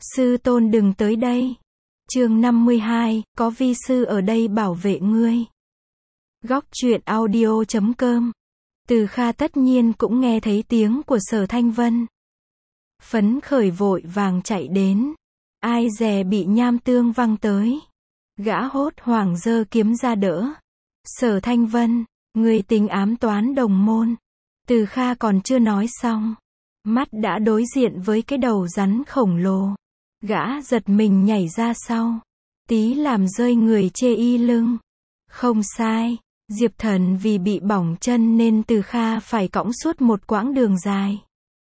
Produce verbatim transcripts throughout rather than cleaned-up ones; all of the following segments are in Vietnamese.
Sư tôn đừng tới đây. Chương năm mươi hai, có vi sư ở đây bảo vệ ngươi. Góc truyện audio chấm com. Từ Kha tất nhiên cũng nghe thấy tiếng của Sở Thanh Vân. Phấn khởi vội vàng chạy đến. Ai dè bị nham tương văng tới. Gã hốt hoảng giơ kiếm ra đỡ. Sở Thanh Vân, người tính ám toán đồng môn. Từ Kha còn chưa nói xong. Mắt đã đối diện với cái đầu rắn khổng lồ. Gã giật mình nhảy ra sau. Tí làm rơi người chê y lưng. Không sai. Diệp Thần vì bị bỏng chân nên Từ Kha phải cõng suốt một quãng đường dài.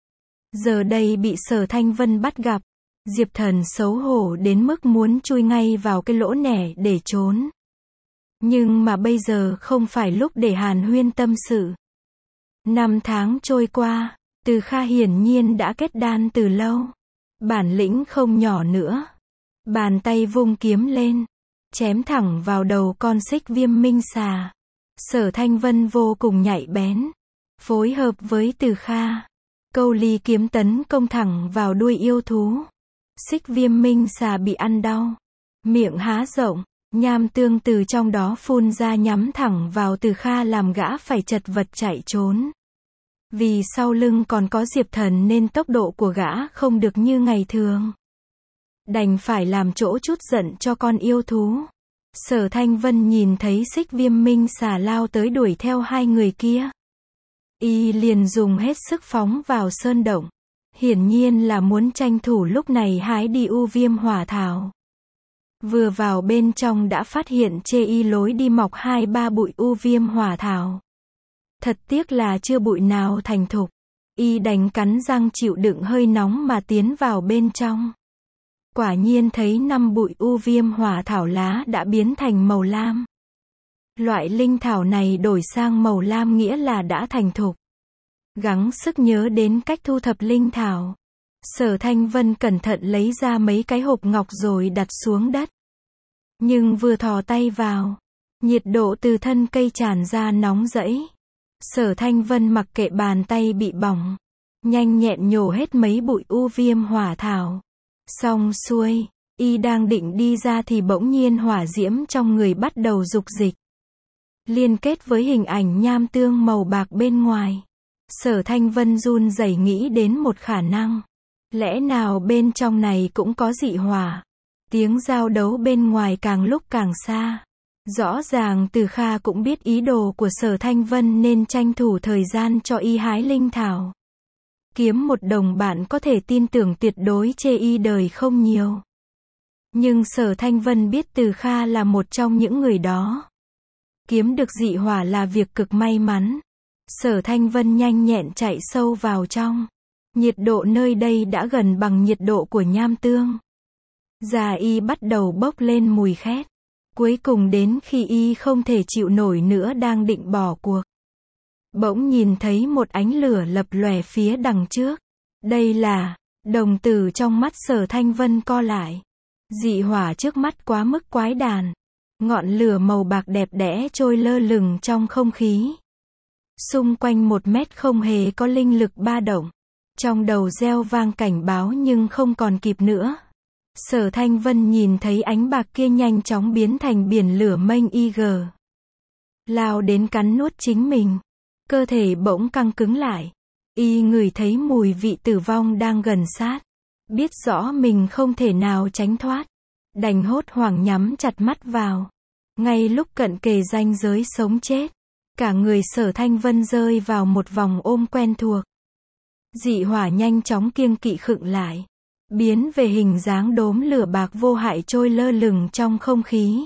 Giờ đây bị Sở Thanh Vân bắt gặp. Diệp Thần xấu hổ đến mức muốn chui ngay vào cái lỗ nẻ để trốn. Nhưng mà bây giờ không phải lúc để hàn huyên tâm sự. Năm tháng trôi qua, Từ Kha hiển nhiên đã kết đan từ lâu. Bản lĩnh không nhỏ nữa. Bàn tay vung kiếm lên, chém thẳng vào đầu con xích viêm minh xà. Sở Thanh Vân vô cùng nhạy bén, phối hợp với Từ Kha. Câu ly kiếm tấn công thẳng vào đuôi yêu thú. Xích viêm minh xà bị ăn đau. Miệng há rộng, nham tương từ trong đó phun ra nhắm thẳng vào Từ Kha làm gã phải chật vật chạy trốn. Vì sau lưng còn có Diệp Thần nên tốc độ của gã không được như ngày thường. Đành phải làm chỗ chút giận cho con yêu thú. Sở Thanh Vân nhìn thấy xích viêm minh xà lao tới đuổi theo hai người kia. Y liền dùng hết sức phóng vào sơn động. Hiển nhiên là muốn tranh thủ lúc này hái đi u viêm hỏa thảo. Vừa vào bên trong đã phát hiện chê y lối đi mọc hai ba bụi u viêm hỏa thảo. Thật tiếc là chưa bụi nào thành thục. Y đành cắn răng chịu đựng hơi nóng mà tiến vào bên trong. Quả nhiên thấy năm bụi u viêm hỏa thảo lá đã biến thành màu lam. Loại linh thảo này đổi sang màu lam nghĩa là đã thành thục. Gắng sức nhớ đến cách thu thập linh thảo. Sở Thanh Vân cẩn thận lấy ra mấy cái hộp ngọc rồi đặt xuống đất. Nhưng vừa thò tay vào, nhiệt độ từ thân cây tràn ra nóng rẫy. Sở Thanh Vân mặc kệ bàn tay bị bỏng, nhanh nhẹn nhổ hết mấy bụi u viêm hỏa thảo. Xong xuôi, y đang định đi ra thì bỗng nhiên hỏa diễm trong người bắt đầu dục dịch. Liên kết với hình ảnh nham tương màu bạc bên ngoài. Sở Thanh Vân run rẩy nghĩ đến một khả năng. Lẽ nào bên trong này cũng có dị hỏa? Tiếng giao đấu bên ngoài càng lúc càng xa. Rõ ràng Từ Kha cũng biết ý đồ của Sở Thanh Vân nên tranh thủ thời gian cho y hái linh thảo. Kiếm một đồng bạn có thể tin tưởng tuyệt đối chê y đời không nhiều. Nhưng Sở Thanh Vân biết Từ Kha là một trong những người đó. Kiếm được dị hỏa là việc cực may mắn. Sở Thanh Vân nhanh nhẹn chạy sâu vào trong. Nhiệt độ nơi đây đã gần bằng nhiệt độ của nham tương. Da y bắt đầu bốc lên mùi khét. Cuối cùng đến khi y không thể chịu nổi nữa đang định bỏ cuộc. Bỗng nhìn thấy một ánh lửa lập lòe phía đằng trước. Đây là, đồng tử trong mắt Sở Thanh Vân co lại. Dị hỏa trước mắt quá mức quái đản. Ngọn lửa màu bạc đẹp đẽ trôi lơ lửng trong không khí. Xung quanh một mét không hề có linh lực ba động. Trong đầu reo vang cảnh báo nhưng không còn kịp nữa. Sở Thanh Vân nhìn thấy ánh bạc kia nhanh chóng biến thành biển lửa mênh y gờ. Lao đến cắn nuốt chính mình. Cơ thể bỗng căng cứng lại. Y ngửi thấy mùi vị tử vong đang gần sát. Biết rõ mình không thể nào tránh thoát. Đành hốt hoảng nhắm chặt mắt vào. Ngay lúc cận kề ranh giới sống chết. Cả người Sở Thanh Vân rơi vào một vòng ôm quen thuộc. Dị hỏa nhanh chóng kiêng kỵ khựng lại. Biến về hình dáng đốm lửa bạc vô hại trôi lơ lửng trong không khí.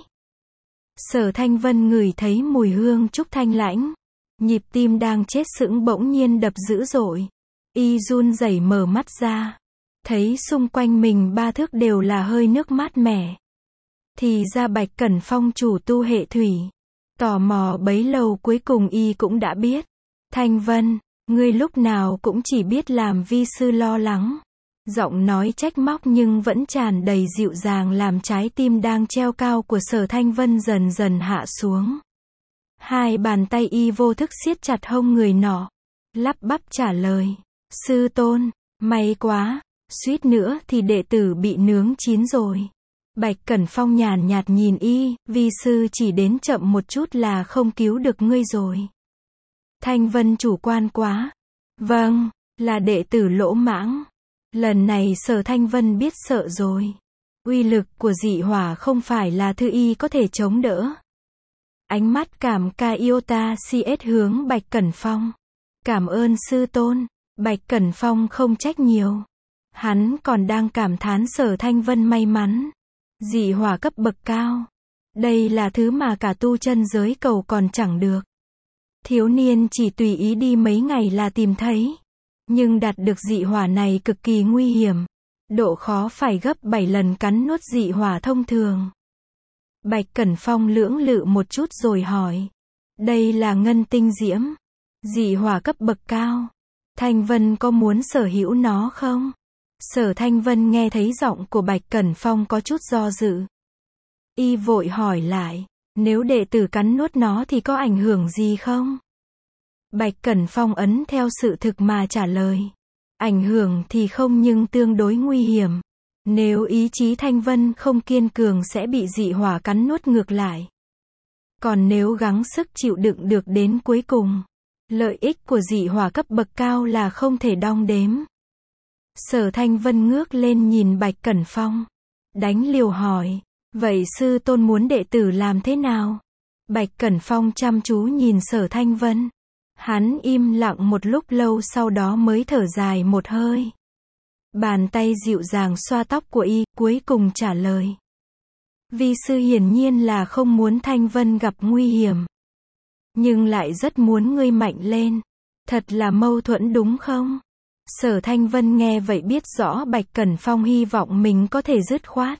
Sở Thanh Vân ngửi thấy mùi hương trúc thanh lãnh. Nhịp tim đang chết sững bỗng nhiên đập dữ dội. Y run rẩy mở mắt ra. Thấy xung quanh mình ba thước đều là hơi nước mát mẻ. Thì ra Bạch Cẩn Phong chủ tu hệ thủy. Tò mò bấy lâu cuối cùng y cũng đã biết. Thanh Vân, ngươi lúc nào cũng chỉ biết làm vi sư lo lắng. Giọng nói trách móc nhưng vẫn tràn đầy dịu dàng làm trái tim đang treo cao của Sở Thanh Vân dần dần hạ xuống. Hai bàn tay y vô thức siết chặt hông người nọ. Lắp bắp trả lời. Sư tôn, may quá, Suýt nữa thì đệ tử bị nướng chín rồi. Bạch Cẩn Phong nhàn nhạt nhìn y, vi sư chỉ đến chậm một chút là không cứu được ngươi rồi. Thanh Vân chủ quan quá. Vâng, là đệ tử lỗ mãng. Lần này Sở Thanh Vân biết sợ rồi. Uy lực của dị hỏa không phải là thứ y có thể chống đỡ. Ánh mắt cảm ca Iota xê ét hướng Bạch Cẩn Phong. Cảm ơn sư tôn. Bạch Cẩn Phong không trách nhiều. Hắn còn đang cảm thán Sở Thanh Vân may mắn. Dị hỏa cấp bậc cao. Đây là thứ mà cả tu chân giới cầu còn chẳng được. Thiếu niên chỉ tùy ý đi mấy ngày là tìm thấy. Nhưng đạt được dị hỏa này cực kỳ nguy hiểm. Độ khó phải gấp bảy lần cắn nuốt dị hỏa thông thường. Bạch Cẩn Phong lưỡng lự một chút rồi hỏi. Đây là ngân tinh diễm. Dị hỏa cấp bậc cao. Thanh Vân có muốn sở hữu nó không? Sở Thanh Vân nghe thấy giọng của Bạch Cẩn Phong có chút do dự. Y vội hỏi lại. Nếu đệ tử cắn nuốt nó thì có ảnh hưởng gì không? Bạch Cẩn Phong ấn theo sự thực mà trả lời. Ảnh hưởng thì không nhưng tương đối nguy hiểm. Nếu ý chí Thanh Vân không kiên cường sẽ bị dị hỏa cắn nuốt ngược lại. Còn nếu gắng sức chịu đựng được đến cuối cùng, lợi ích của dị hỏa cấp bậc cao là không thể đong đếm. Sở Thanh Vân ngước lên nhìn Bạch Cẩn Phong. Đánh liều hỏi. Vậy sư tôn muốn đệ tử làm thế nào? Bạch Cẩn Phong chăm chú nhìn Sở Thanh Vân. Hắn im lặng một lúc lâu sau đó mới thở dài một hơi. Bàn tay dịu dàng xoa tóc của y, cuối cùng trả lời. Vi sư hiển nhiên là không muốn Thanh Vân gặp nguy hiểm. Nhưng lại rất muốn ngươi mạnh lên. Thật là mâu thuẫn đúng không? Sở Thanh Vân nghe vậy biết rõ Bạch Cẩn Phong hy vọng mình có thể dứt khoát.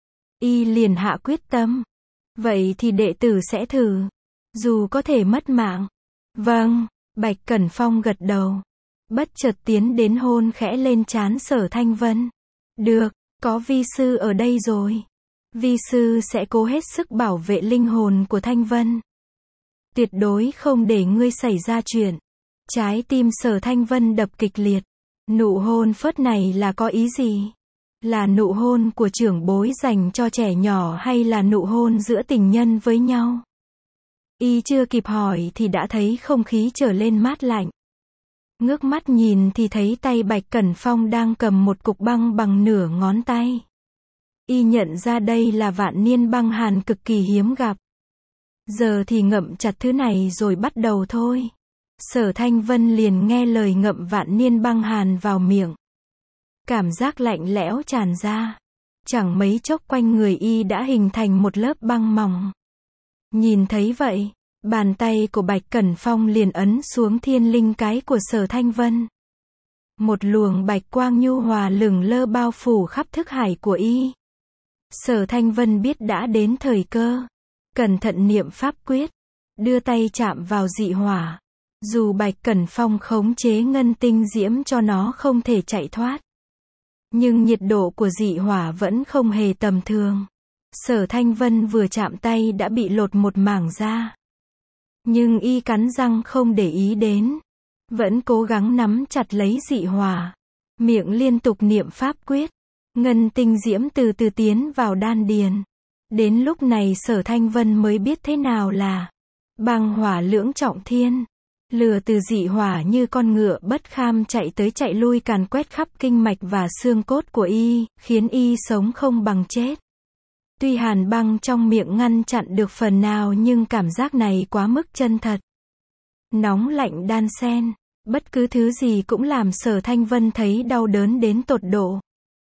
Y liền hạ quyết tâm. Vậy thì đệ tử sẽ thử. Dù có thể mất mạng. Vâng, Bạch Cẩn Phong gật đầu. Bất chợt tiến đến hôn khẽ lên trán Sở Thanh Vân. Được, có vi sư ở đây rồi. Vi sư sẽ cố hết sức bảo vệ linh hồn của Thanh Vân. Tuyệt đối không để ngươi xảy ra chuyện. Trái tim Sở Thanh Vân đập kịch liệt. Nụ hôn phớt này là có ý gì? Là nụ hôn của trưởng bối dành cho trẻ nhỏ hay là nụ hôn giữa tình nhân với nhau? Y chưa kịp hỏi thì đã thấy không khí trở lên mát lạnh. Ngước mắt nhìn thì thấy tay Bạch Cẩn Phong đang cầm một cục băng bằng nửa ngón tay. Y nhận ra đây là vạn niên băng hàn cực kỳ hiếm gặp. Giờ thì ngậm chặt thứ này rồi bắt đầu thôi. Sở Thanh Vân liền nghe lời ngậm vạn niên băng hàn vào miệng. Cảm giác lạnh lẽo tràn ra. Chẳng mấy chốc quanh người y đã hình thành một lớp băng mỏng. Nhìn thấy vậy, bàn tay của Bạch Cẩn Phong liền ấn xuống thiên linh cái của Sở Thanh Vân. Một luồng bạch quang nhu hòa lửng lơ bao phủ khắp thức hải của y. Sở Thanh Vân biết đã đến thời cơ. Cẩn thận niệm pháp quyết. Đưa tay chạm vào dị hỏa. Dù Bạch Cẩn Phong khống chế ngân tinh diễm cho nó không thể chạy thoát. Nhưng nhiệt độ của dị hỏa vẫn không hề tầm thường. Sở Thanh Vân vừa chạm tay đã bị lột một mảng da. Nhưng y cắn răng không để ý đến. Vẫn cố gắng nắm chặt lấy dị hỏa. Miệng liên tục niệm pháp quyết. Ngân tinh diễm từ từ tiến vào đan điền. Đến lúc này Sở Thanh Vân mới biết thế nào là băng hỏa lưỡng trọng thiên. Lửa từ dị hỏa như con ngựa bất kham chạy tới chạy lui càn quét khắp kinh mạch và xương cốt của y, khiến y sống không bằng chết. Tuy hàn băng trong miệng ngăn chặn được phần nào nhưng cảm giác này quá mức chân thật. Nóng lạnh đan xen, bất cứ thứ gì cũng làm Sở Thanh Vân thấy đau đớn đến tột độ.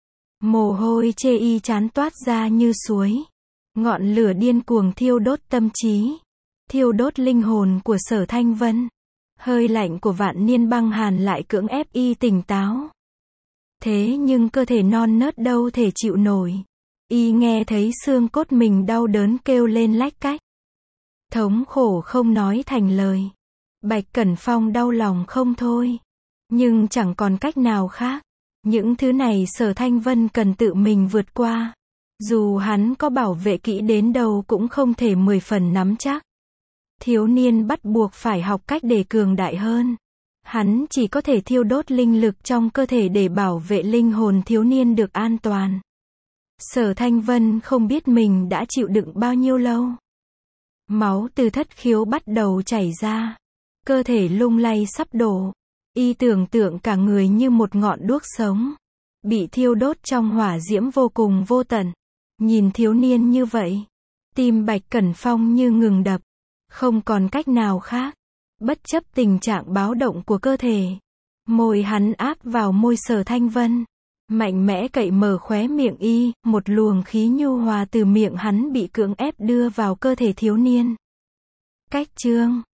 Mồ hôi chê y chán toát ra như suối. Ngọn lửa điên cuồng thiêu đốt tâm trí, thiêu đốt linh hồn của Sở Thanh Vân. Hơi lạnh của vạn niên băng hàn lại cưỡng ép y tỉnh táo. Thế nhưng cơ thể non nớt đâu thể chịu nổi. Y nghe thấy xương cốt mình đau đớn kêu lên lách cách. Thống khổ không nói thành lời. Bạch Cẩn Phong đau lòng không thôi. Nhưng chẳng còn cách nào khác. Những thứ này Sở Thanh Vân cần tự mình vượt qua. Dù hắn có bảo vệ kỹ đến đâu cũng không thể mười phần nắm chắc. Thiếu niên bắt buộc phải học cách để cường đại hơn. Hắn chỉ có thể thiêu đốt linh lực trong cơ thể để bảo vệ linh hồn thiếu niên được an toàn. Sở Thanh Vân không biết mình đã chịu đựng bao nhiêu lâu. Máu từ thất khiếu bắt đầu chảy ra. Cơ thể lung lay sắp đổ. Y tưởng tượng cả người như một ngọn đuốc sống. Bị thiêu đốt trong hỏa diễm vô cùng vô tận. Nhìn thiếu niên như vậy. Tim Bạch Cẩn Phong như ngừng đập. Không còn cách nào khác. Bất chấp tình trạng báo động của cơ thể. Môi hắn áp vào môi Sở Thanh Vân. Mạnh mẽ cậy mở khóe miệng y, một luồng khí nhu hòa từ miệng hắn bị cưỡng ép đưa vào cơ thể thiếu niên. Cách chương